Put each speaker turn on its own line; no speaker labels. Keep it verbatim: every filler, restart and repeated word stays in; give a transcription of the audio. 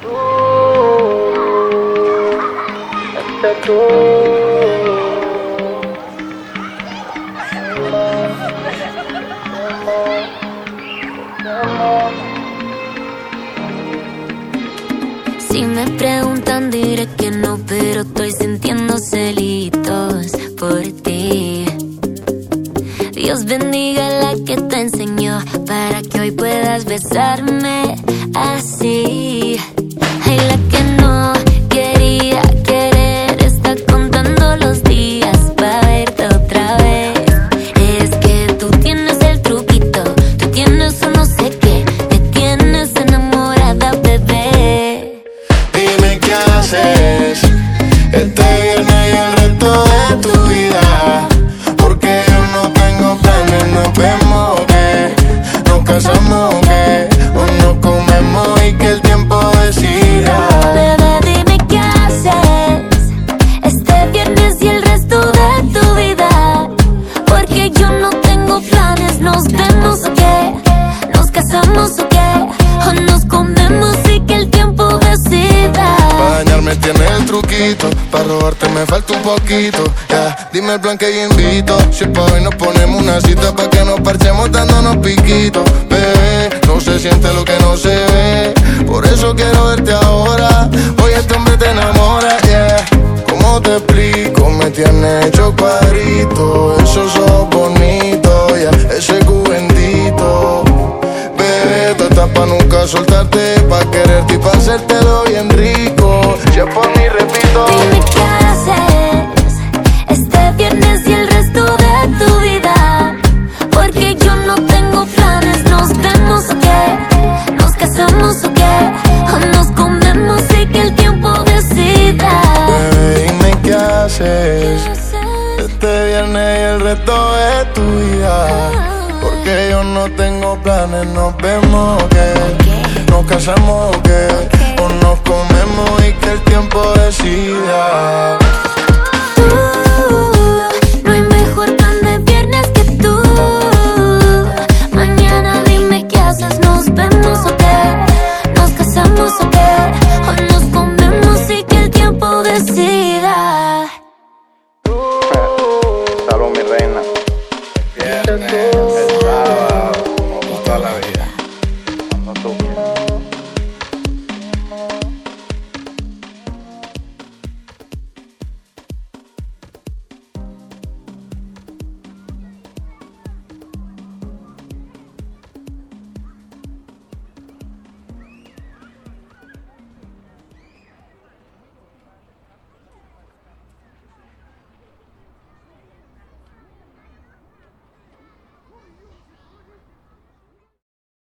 Tú, este tú.
Si me preguntan diré que no, pero estoy sintiendo celitos por ti. Dios bendiga a la que te enseñó para que hoy puedas besarme así. Ay, la que no quería querer está contando los días para verte otra vez. Es que tú tienes el truquito, tú tienes un no sé qué, te tienes enamorada, bebé.
Dime qué haces este viernes y el resto de tu vida, porque yo no tengo planes. Nos vemos que nos casamos que o nos comemos y que el tiempo decida.
Bebé, dime qué haces este viernes y el resto de tu vida, porque yo no tengo planes. Nos vemos o qué, nos casamos o qué, o nos comemos y que el tiempo decida.
Pa' dañarme tiene el truquito, pa' robarte me falta un poquito. Yeah. Dime el plan que yo invito, si es pa' hoy nos ponemos una cita pa' que nos parchemos dándonos piquitos. Bebé, no se siente lo que no se ve, por eso quiero verte ahora. Hoy este hombre te enamora, yeah. ¿Cómo te explico? Me tiene hecho cuadrito, esos ojos bonitos, yeah. Ese cu bendito. Bebé, tú estás pa' nunca soltarte, pa' quererte y pa' hacértelo bien rico. Si es por mí, repito.
Dime qué haces este viernes y el resto de tu vida, porque yo no tengo planes. Nos vemos o qué, nos casamos o qué, o nos comemos y que el tiempo decida.
Bebé, dime qué haces este viernes y el resto de tu vida, porque yo no tengo planes. Nos vemos que nos casamos que o nos comemos y que el tiempo decida.
Tú